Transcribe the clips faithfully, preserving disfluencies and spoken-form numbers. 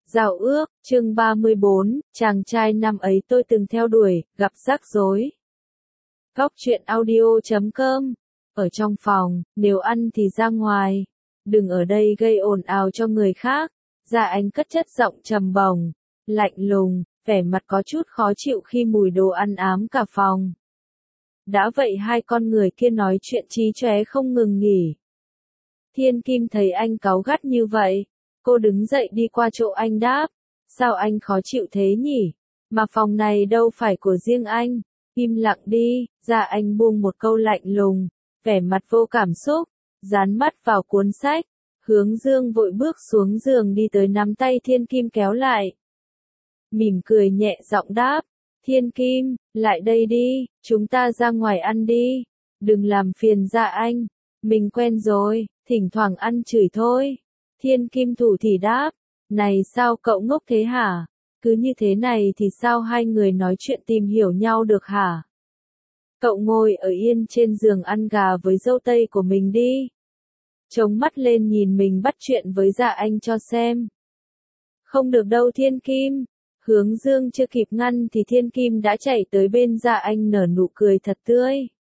Giao ước, chương ba mươi bốn, chàng trai năm ấy tôi từng theo đuổi, gặp rắc rối. Góc truyện audio chấm com. Ở trong phòng, nếu ăn thì ra ngoài. Đừng ở đây gây ồn ào cho người khác. Dạ Anh cất chất giọng trầm bổng, lạnh lùng, vẻ mặt có chút khó chịu khi mùi đồ ăn ám cả phòng. Đã vậy hai con người kia nói chuyện chí chóe không ngừng nghỉ. Thiên Kim thấy anh cáu gắt như vậy. Cô đứng dậy đi qua chỗ anh đáp. Sao anh khó chịu thế nhỉ? Mà phòng này đâu phải của riêng anh. Im lặng đi. Dạ Anh buông một câu lạnh lùng. Vẻ mặt vô cảm xúc. Dán mắt vào cuốn sách. Hướng Dương vội bước xuống giường đi tới nắm tay Thiên Kim kéo lại. Mỉm cười nhẹ giọng đáp. Thiên Kim, lại đây đi. Chúng ta ra ngoài ăn đi. Đừng làm phiền Dạ Anh. Mình quen rồi. Thỉnh thoảng ăn chửi thôi. Thiên Kim thủ thỉ đáp, này sao cậu ngốc thế hả? Cứ như thế này thì sao hai người nói chuyện tìm hiểu nhau được hả? Cậu ngồi ở yên trên giường ăn gà với dâu tây của mình đi. Chống mắt lên nhìn mình bắt chuyện với Dạ Anh cho xem. Không được đâu Thiên Kim. Hướng Dương chưa kịp ngăn thì Thiên Kim đã chạy tới bên Dạ Anh nở nụ cười thật tươi.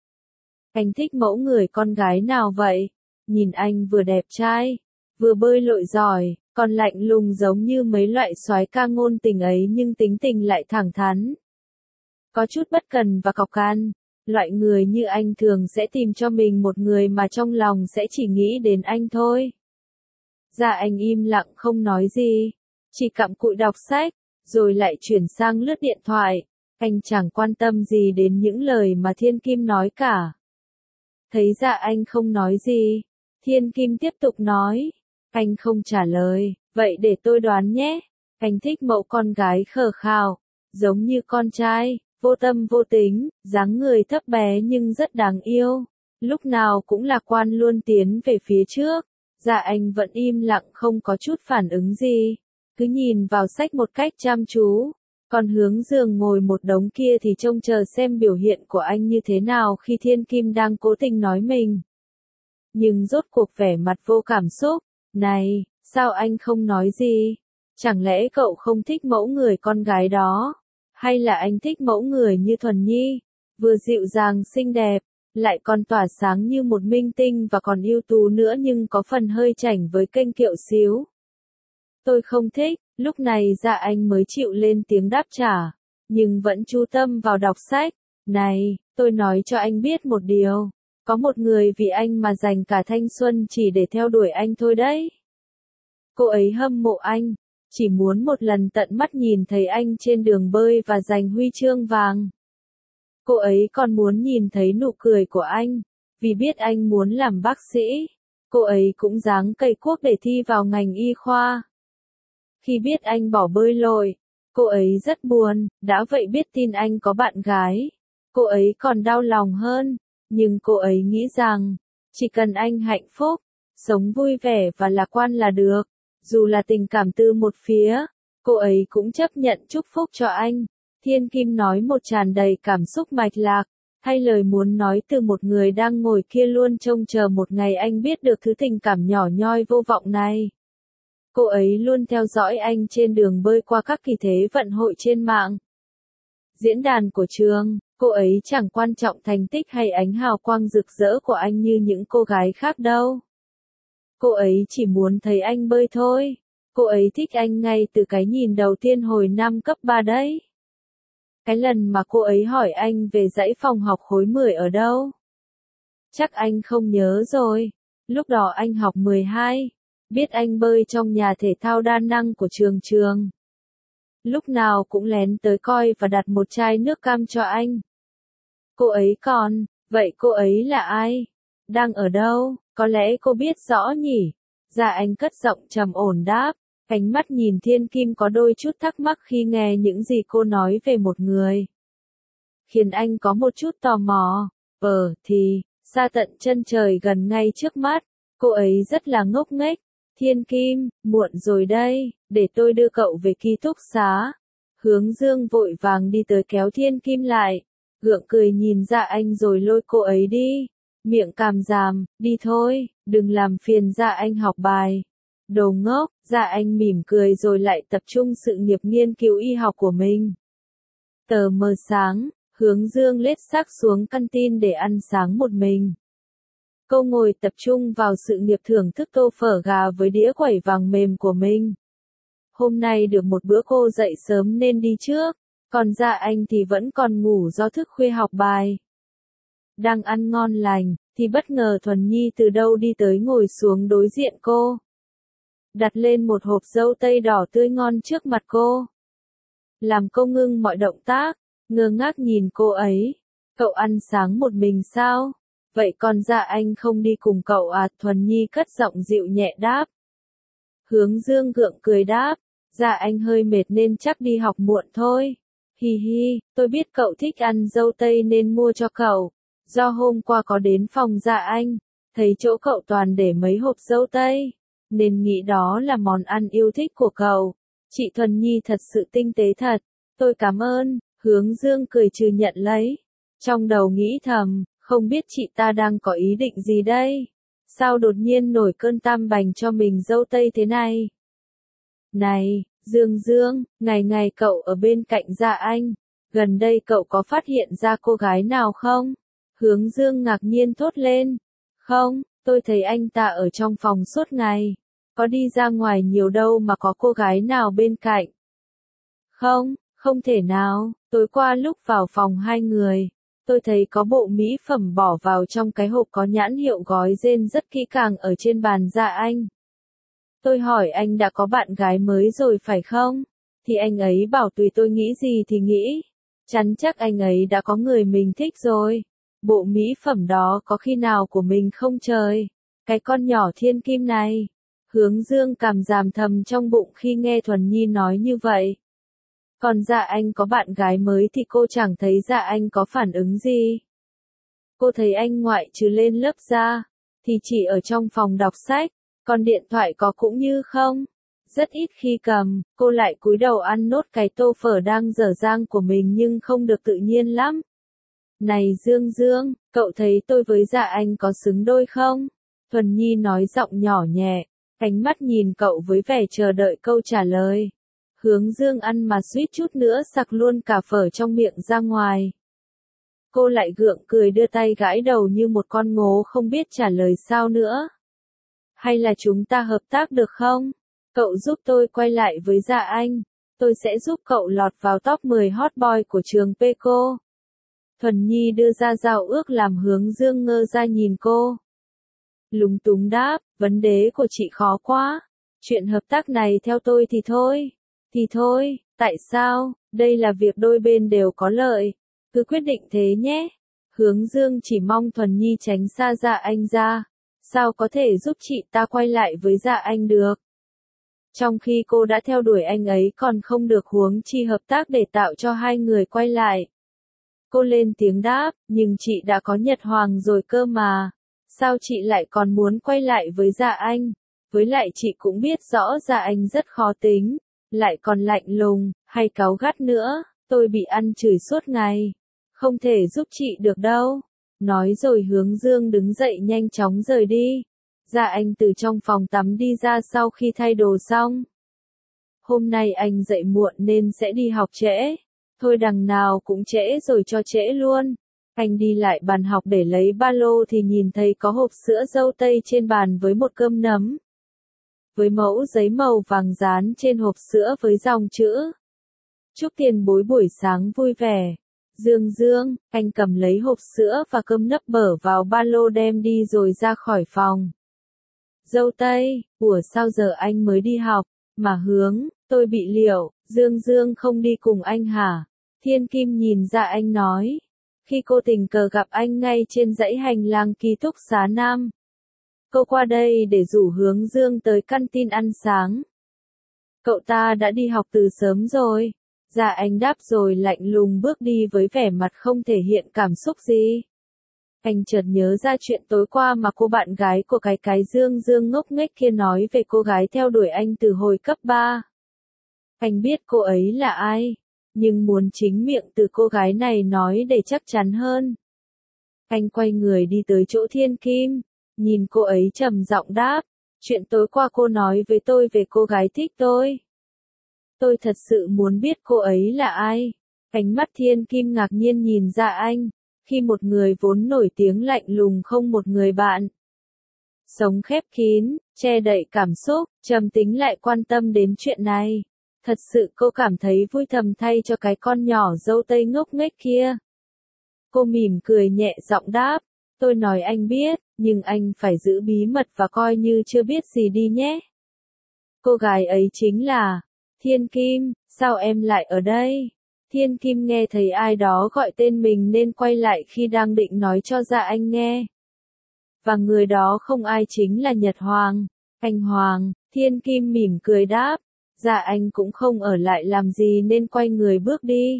Anh thích mẫu người con gái nào vậy? Nhìn anh vừa đẹp trai, vừa bơi lội giỏi, còn lạnh lùng giống như mấy loại soái ca ngôn tình ấy nhưng tính tình lại thẳng thắn. Có chút bất cần và cọc can, loại người như anh thường sẽ tìm cho mình một người mà trong lòng sẽ chỉ nghĩ đến anh thôi. Dạ Anh im lặng không nói gì, chỉ cặm cụi đọc sách, rồi lại chuyển sang lướt điện thoại. Anh chẳng quan tâm gì đến những lời mà Thiên Kim nói cả. Thấy Dạ Anh không nói gì, Thiên Kim tiếp tục nói. Anh không trả lời, vậy để tôi đoán nhé. Anh thích mẫu con gái khờ khào, giống như con trai, vô tâm vô tính, dáng người thấp bé nhưng rất đáng yêu. Lúc nào cũng lạc quan luôn tiến về phía trước. Dạ Anh vẫn im lặng không có chút phản ứng gì, cứ nhìn vào sách một cách chăm chú. Còn Hướng Dương ngồi một đống kia thì trông chờ xem biểu hiện của anh như thế nào khi Thiên Kim đang cố tình nói mình. Nhưng rốt cuộc vẻ mặt vô cảm xúc. Này, sao anh không nói gì? Chẳng lẽ cậu không thích mẫu người con gái đó? Hay là anh thích mẫu người như Thuần Nhi? Vừa dịu dàng xinh đẹp, lại còn tỏa sáng như một minh tinh và còn ưu tú nữa nhưng có phần hơi chảnh với kênh kiệu xíu. Tôi không thích. Lúc này Dạ Anh mới chịu lên tiếng đáp trả, nhưng vẫn chú tâm vào đọc sách. Này, tôi nói cho anh biết một điều. Có một người vì anh mà dành cả thanh xuân chỉ để theo đuổi anh thôi đấy. Cô ấy hâm mộ anh, chỉ muốn một lần tận mắt nhìn thấy anh trên đường bơi và giành huy chương vàng. Cô ấy còn muốn nhìn thấy nụ cười của anh, vì biết anh muốn làm bác sĩ. Cô ấy cũng giáng cây cuốc để thi vào ngành y khoa. Khi biết anh bỏ bơi lội, cô ấy rất buồn, đã vậy biết tin anh có bạn gái. Cô ấy còn đau lòng hơn, nhưng cô ấy nghĩ rằng, chỉ cần anh hạnh phúc, sống vui vẻ và lạc quan là được. Dù là tình cảm từ một phía, cô ấy cũng chấp nhận chúc phúc cho anh. Thiên Kim nói một tràn đầy cảm xúc mạch lạc, hay lời muốn nói từ một người đang ngồi kia luôn trông chờ một ngày anh biết được thứ tình cảm nhỏ nhoi vô vọng này. Cô ấy luôn theo dõi anh trên đường bơi qua các kỳ thế vận hội trên mạng, diễn đàn của trường. Cô ấy chẳng quan trọng thành tích hay ánh hào quang rực rỡ của anh như những cô gái khác đâu. Cô ấy chỉ muốn thấy anh bơi thôi. Cô ấy thích anh ngay từ cái nhìn đầu tiên hồi năm cấp ba đấy. Cái lần mà cô ấy hỏi anh về dãy phòng học khối mười ở đâu. Chắc anh không nhớ rồi. Lúc đó anh học mười hai. Biết anh bơi trong nhà thể thao đa năng của trường trường. Lúc nào cũng lén tới coi và đặt một chai nước cam cho anh. Cô ấy còn, vậy cô ấy là ai? Đang ở đâu? Có lẽ cô biết rõ nhỉ? Dạ Anh cất giọng trầm ổn đáp, ánh mắt nhìn Thiên Kim có đôi chút thắc mắc khi nghe những gì cô nói về một người. Khiến anh có một chút tò mò. Ờ, thì, xa tận chân trời gần ngay trước mắt, cô ấy rất là ngốc nghếch. Thiên Kim, muộn rồi đây, để tôi đưa cậu về ký túc xá. Hướng Dương vội vàng đi tới kéo Thiên Kim lại, gượng cười nhìn Dạ Anh rồi lôi cô ấy đi. Miệng càm ràm, đi thôi, đừng làm phiền Dạ Anh học bài. Đồ ngốc, Dạ Anh mỉm cười rồi lại tập trung sự nghiệp nghiên cứu y học của mình. Tờ mờ sáng, Hướng Dương lết xác xuống canteen để ăn sáng một mình. Cô ngồi tập trung vào sự nghiệp thưởng thức tô phở gà với đĩa quẩy vàng mềm của mình. Hôm nay được một bữa cô dậy sớm nên đi trước, còn Dạ Anh thì vẫn còn ngủ do thức khuya học bài. Đang ăn ngon lành, thì bất ngờ Thuần Nhi từ đâu đi tới ngồi xuống đối diện cô. Đặt lên một hộp dâu tây đỏ tươi ngon trước mặt cô. Làm cô ngưng mọi động tác, ngơ ngác nhìn cô ấy. Cậu ăn sáng một mình sao? Vậy còn Dạ Anh không đi cùng cậu à? Thuần Nhi cất giọng dịu nhẹ đáp. Hướng Dương gượng cười đáp. Dạ Anh hơi mệt nên chắc đi học muộn thôi. Hi hi, tôi biết cậu thích ăn dâu tây nên mua cho cậu. Do hôm qua có đến phòng Dạ Anh, thấy chỗ cậu toàn để mấy hộp dâu tây, nên nghĩ đó là món ăn yêu thích của cậu. Chị Thuần Nhi thật sự tinh tế thật. Tôi cảm ơn. Hướng Dương cười trừ nhận lấy. Trong đầu nghĩ thầm, không biết chị ta đang có ý định gì đây? Sao đột nhiên nổi cơn tam bành cho mình dâu tây thế này? Này, Dương Dương, ngày ngày cậu ở bên cạnh Dạ Anh. Gần đây cậu có phát hiện ra cô gái nào không? Hướng Dương ngạc nhiên thốt lên. Không, tôi thấy anh ta ở trong phòng suốt ngày. Có đi ra ngoài nhiều đâu mà có cô gái nào bên cạnh. Không, không thể nào, tối qua lúc vào phòng hai người, tôi thấy có bộ mỹ phẩm bỏ vào trong cái hộp có nhãn hiệu gói rên rất kỹ càng ở trên bàn Dạ Anh. Tôi hỏi anh đã có bạn gái mới rồi phải không? Thì anh ấy bảo tùy tôi nghĩ gì thì nghĩ. Chắn chắc anh ấy đã có người mình thích rồi. Bộ mỹ phẩm đó có khi nào của mình không trời? Cái con nhỏ thiên kim này. Hướng Dương cảm giảm thầm trong bụng khi nghe Thuần Nhi nói như vậy. Còn Dạ Anh có bạn gái mới thì cô chẳng thấy Dạ Anh có phản ứng gì. Cô thấy anh ngoại trừ lên lớp ra, thì chỉ ở trong phòng đọc sách, còn điện thoại có cũng như không. Rất ít khi cầm, cô lại cúi đầu ăn nốt cái tô phở đang dở dang của mình nhưng không được tự nhiên lắm. Này Dương Dương, cậu thấy tôi với Dạ Anh có xứng đôi không? Thuần Nhi nói giọng nhỏ nhẹ, ánh mắt nhìn cậu với vẻ chờ đợi câu trả lời. Hướng Dương ăn mà suýt chút nữa sặc luôn cả phở trong miệng ra ngoài. Cô lại gượng cười đưa tay gãi đầu như một con ngố không biết trả lời sao nữa. Hay là chúng ta hợp tác được không? Cậu giúp tôi quay lại với Dạ Anh. Tôi sẽ giúp cậu lọt vào top mười hot boy của trường Peco. Thuần Nhi đưa ra giao ước làm Hướng Dương ngơ ra nhìn cô. Lúng túng đáp, vấn đề của chị khó quá. Chuyện hợp tác này theo tôi thì thôi. Thì thôi, tại sao? Đây là việc đôi bên đều có lợi. Cứ quyết định thế nhé. Hướng Dương chỉ mong Thuần Nhi tránh xa Dạ Anh ra. Sao có thể giúp chị ta quay lại với Dạ Anh được? Trong khi cô đã theo đuổi anh ấy còn không được huống chi hợp tác để tạo cho hai người quay lại. Cô lên tiếng đáp, nhưng chị đã có Nhật Hoàng rồi cơ mà. Sao chị lại còn muốn quay lại với Dạ Anh? Với lại chị cũng biết rõ Dạ Anh rất khó tính, lại còn lạnh lùng, hay cáu gắt nữa. Tôi bị ăn chửi suốt ngày. Không thể giúp chị được đâu. Nói rồi Hướng Dương đứng dậy nhanh chóng rời đi. Dạ Anh từ trong phòng tắm đi ra sau khi thay đồ xong. Hôm nay anh dậy muộn nên sẽ đi học trễ. Thôi đằng nào cũng trễ rồi cho trễ luôn. Anh đi lại bàn học để lấy ba lô thì nhìn thấy có hộp sữa dâu tây trên bàn với một cơm nấm. Với mẫu giấy màu vàng dán trên hộp sữa với dòng chữ. Chúc tiền bối buổi sáng vui vẻ. Dương Dương, anh cầm lấy hộp sữa và cơm nấp bở vào ba lô đem đi rồi ra khỏi phòng. Dâu tây, ủa sao giờ anh mới đi học, mà Hướng, tôi bị liệu, Dương Dương không đi cùng anh hả? Thiên Kim nhìn Dạ Anh nói. Khi cô tình cờ gặp anh ngay trên dãy hành lang ký túc xá Nam. Cô qua đây để rủ Hướng Dương tới canteen ăn sáng. Cậu ta đã đi học từ sớm rồi. Dạ Anh đáp rồi lạnh lùng bước đi với vẻ mặt không thể hiện cảm xúc gì. Anh chợt nhớ ra chuyện tối qua mà cô bạn gái của cái cái Dương Dương ngốc nghếch kia nói về cô gái theo đuổi anh từ hồi cấp ba. Anh biết cô ấy là ai, nhưng muốn chính miệng từ cô gái này nói để chắc chắn hơn. Anh quay người đi tới chỗ Thiên Kim, nhìn cô ấy trầm giọng đáp, Chuyện tối qua cô nói với tôi về cô gái thích tôi. Tôi thật sự muốn biết cô ấy là ai. Ánh mắt Thiên Kim ngạc nhiên nhìn Dạ Anh. Khi một người vốn nổi tiếng lạnh lùng không một người bạn. Sống khép kín, che đậy cảm xúc, trầm tính lại quan tâm đến chuyện này. Thật sự cô cảm thấy vui thầm thay cho cái con nhỏ dâu tây ngốc nghếch kia. Cô mỉm cười nhẹ giọng đáp. Tôi nói anh biết, nhưng anh phải giữ bí mật và coi như chưa biết gì đi nhé. Cô gái ấy chính là Thiên Kim, sao em lại ở đây? Thiên Kim nghe thấy ai đó gọi tên mình nên quay lại khi đang định nói cho Dạ Anh nghe. Và người đó không ai chính là Nhật Hoàng. Anh Hoàng, Thiên Kim mỉm cười đáp. Dạ Anh cũng không ở lại làm gì nên quay người bước đi.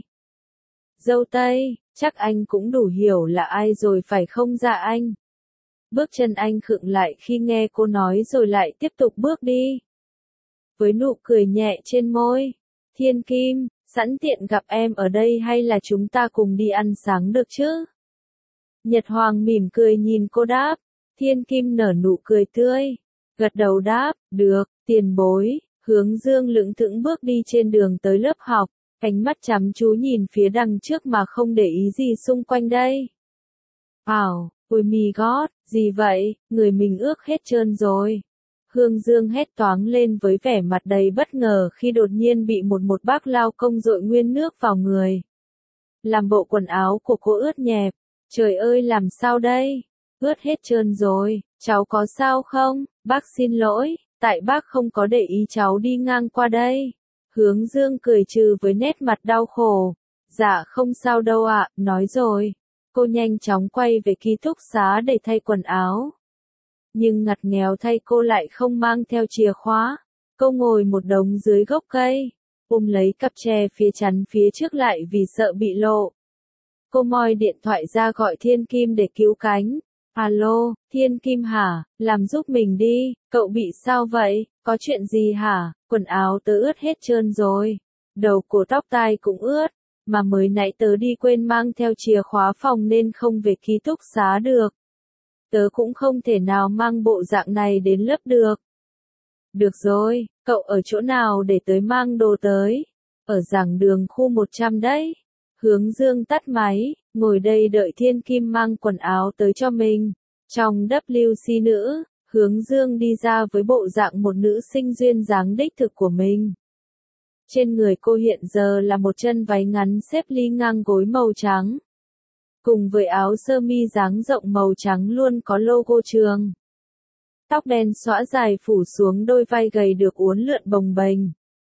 Dâu Tây, chắc anh cũng đủ hiểu là ai rồi phải không Dạ Anh? Bước chân anh khựng lại khi nghe cô nói rồi lại tiếp tục bước đi. Với nụ cười nhẹ trên môi. Thiên Kim, sẵn tiện gặp em ở đây hay là chúng ta cùng đi ăn sáng được chứ? Nhật Hoàng mỉm cười nhìn cô đáp. Thiên Kim nở nụ cười tươi. Gật đầu đáp, được, tiền bối. Hướng Dương lững thững bước đi trên đường tới lớp học. Ánh mắt chăm chú nhìn phía đằng trước mà không để ý gì xung quanh đây. Ảo, ôi mi gót, gì vậy, người mình ướt hết trơn rồi. Hướng Dương hét toáng lên với vẻ mặt đầy bất ngờ khi đột nhiên bị một một bác lao công dội nguyên nước vào người. Làm bộ quần áo của cô ướt nhẹp. Trời ơi làm sao đây? Ướt hết trơn rồi, cháu có sao không? Bác xin lỗi, tại bác không có để ý cháu đi ngang qua đây. Hướng Dương cười trừ với nét mặt đau khổ. Dạ không sao đâu ạ, nói rồi. Cô nhanh chóng quay về ký túc xá để thay quần áo. Nhưng ngặt nghèo thay cô lại không mang theo chìa khóa. Cô ngồi một đống dưới gốc cây, ôm lấy cặp tre phía chắn phía trước lại vì sợ bị lộ. Cô moi điện thoại ra gọi Thiên Kim để cứu cánh. Alo, Thiên Kim hả, làm giúp mình đi, cậu bị sao vậy, có chuyện gì hả, quần áo tớ ướt hết trơn rồi, đầu cổ tóc tai cũng ướt, mà mới nãy tớ đi quên mang theo chìa khóa phòng nên không về ký túc xá được. Tớ cũng không thể nào mang bộ dạng này đến lớp được. Được rồi, cậu ở chỗ nào để tớ mang đồ tới? Ở giảng đường khu một trăm đấy. Hướng Dương tắt máy, ngồi đây đợi Thiên Kim mang quần áo tới cho mình. Trong W C nữ, Hướng Dương đi ra với bộ dạng một nữ sinh duyên dáng đích thực của mình. Trên người cô hiện giờ là một chân váy ngắn xếp ly ngang gối màu trắng. Cùng với áo sơ mi dáng rộng màu trắng luôn có logo trường. Tóc đen xõa dài phủ xuống đôi vai gầy được uốn lượn bồng bềnh.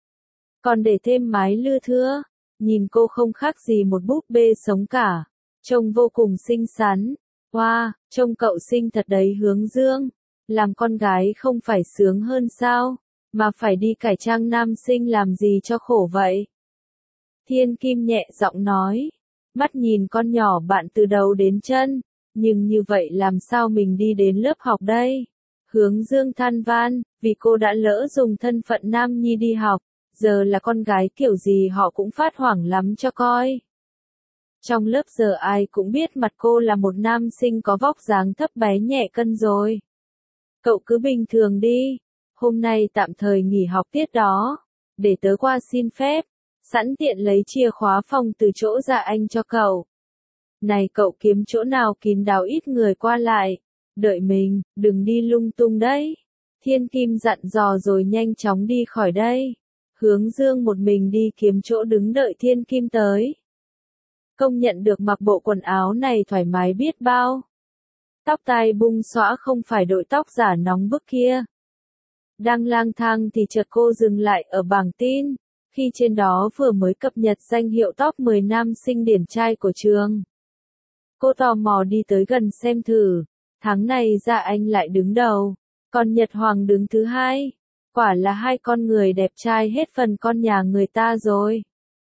Còn để thêm mái lưa thưa. Nhìn cô không khác gì một búp bê sống cả. Trông vô cùng xinh xắn. Wow, trông cậu xinh thật đấy Hướng Dương. Làm con gái không phải sướng hơn sao? Mà phải đi cải trang nam sinh làm gì cho khổ vậy? Thiên Kim nhẹ giọng nói. Mắt nhìn con nhỏ bạn từ đầu đến chân. Nhưng như vậy làm sao mình đi đến lớp học đây? Hướng Dương than van, vì cô đã lỡ dùng thân phận nam nhi đi học. Giờ là con gái kiểu gì họ cũng phát hoảng lắm cho coi. Trong lớp giờ ai cũng biết mặt cô là một nam sinh có vóc dáng thấp bé nhẹ cân rồi. Cậu cứ bình thường đi. Hôm nay tạm thời nghỉ học tiết đó. Để tớ qua xin phép. Sẵn tiện lấy chìa khóa phòng từ chỗ Dạ Anh cho cậu. Này cậu kiếm chỗ nào kín đáo ít người qua lại. Đợi mình, đừng đi lung tung đấy. Thiên Kim dặn dò rồi nhanh chóng đi khỏi đây. Hướng Dương một mình đi kiếm chỗ đứng đợi Thiên Kim tới. Công nhận được mặc bộ quần áo này thoải mái biết bao. Tóc tai bung xõa không phải đội tóc giả nóng bức kia. Đang lang thang thì chợt cô dừng lại ở bảng tin, khi trên đó vừa mới cập nhật danh hiệu top mười nam sinh điển trai của trường. Cô tò mò đi tới gần xem thử, tháng này Dạ Anh lại đứng đầu, còn Nhật Hoàng đứng thứ hai. Quả là hai con người đẹp trai hết phần con nhà người ta rồi.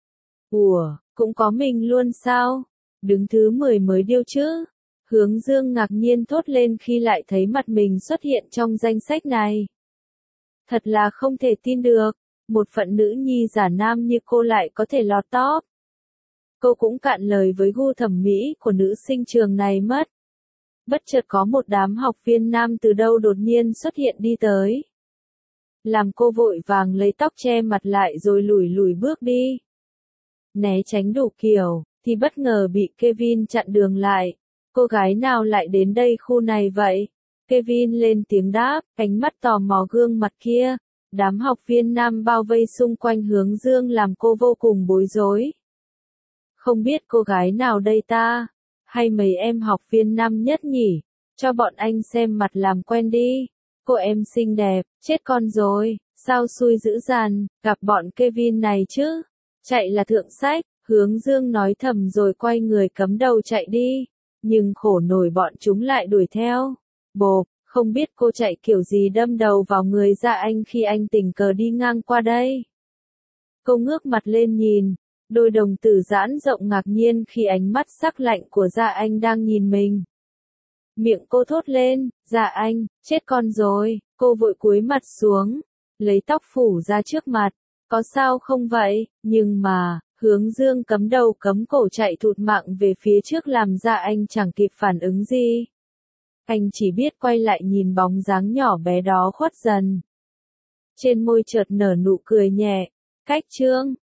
Ủa, cũng có mình luôn sao? Đứng thứ mười mới điêu chứ? Hướng Dương ngạc nhiên thốt lên khi lại thấy mặt mình xuất hiện trong danh sách này. Thật là không thể tin được, một phận nữ nhi giả nam như cô lại có thể lọt top. Cô cũng cạn lời với gu thẩm mỹ của nữ sinh trường này mất. bất chợt có một đám học viên nam từ đâu đột nhiên xuất hiện đi tới. Làm cô vội vàng lấy tóc che mặt lại rồi lùi lùi bước đi. Né tránh đủ kiểu, thì bất ngờ bị Kevin chặn đường lại. Cô gái nào lại đến đây khu này vậy? Kevin lên tiếng đáp, ánh mắt tò mò gương mặt kia. Đám học viên nam bao vây xung quanh Hướng Dương làm cô vô cùng bối rối. Không biết cô gái nào đây ta? Hay mấy em học viên nam nhất nhỉ? Cho bọn anh xem mặt làm quen đi. Cô em xinh đẹp, chết con rồi, sao xui dữ dằn, gặp bọn Kevin này chứ? Chạy là thượng sách, Hướng Dương nói thầm rồi quay người cắm đầu chạy đi. Nhưng khổ nổi bọn chúng lại đuổi theo. Bộp, không biết cô chạy kiểu gì đâm đầu vào người Dạ Anh khi anh tình cờ đi ngang qua đây. Cô ngước mặt lên nhìn, đôi đồng tử giãn rộng ngạc nhiên khi ánh mắt sắc lạnh của Dạ Anh đang nhìn mình. Miệng cô thốt lên, Dạ Anh, chết con rồi, cô vội cúi mặt xuống, lấy tóc phủ ra trước mặt, có sao không vậy, nhưng mà, Hướng Dương cắm đầu cắm cổ chạy thụt mạng về phía trước làm Dạ Anh chẳng kịp phản ứng gì. Anh chỉ biết quay lại nhìn bóng dáng nhỏ bé đó khuất dần. Trên môi chợt nở nụ cười nhẹ, cách chương.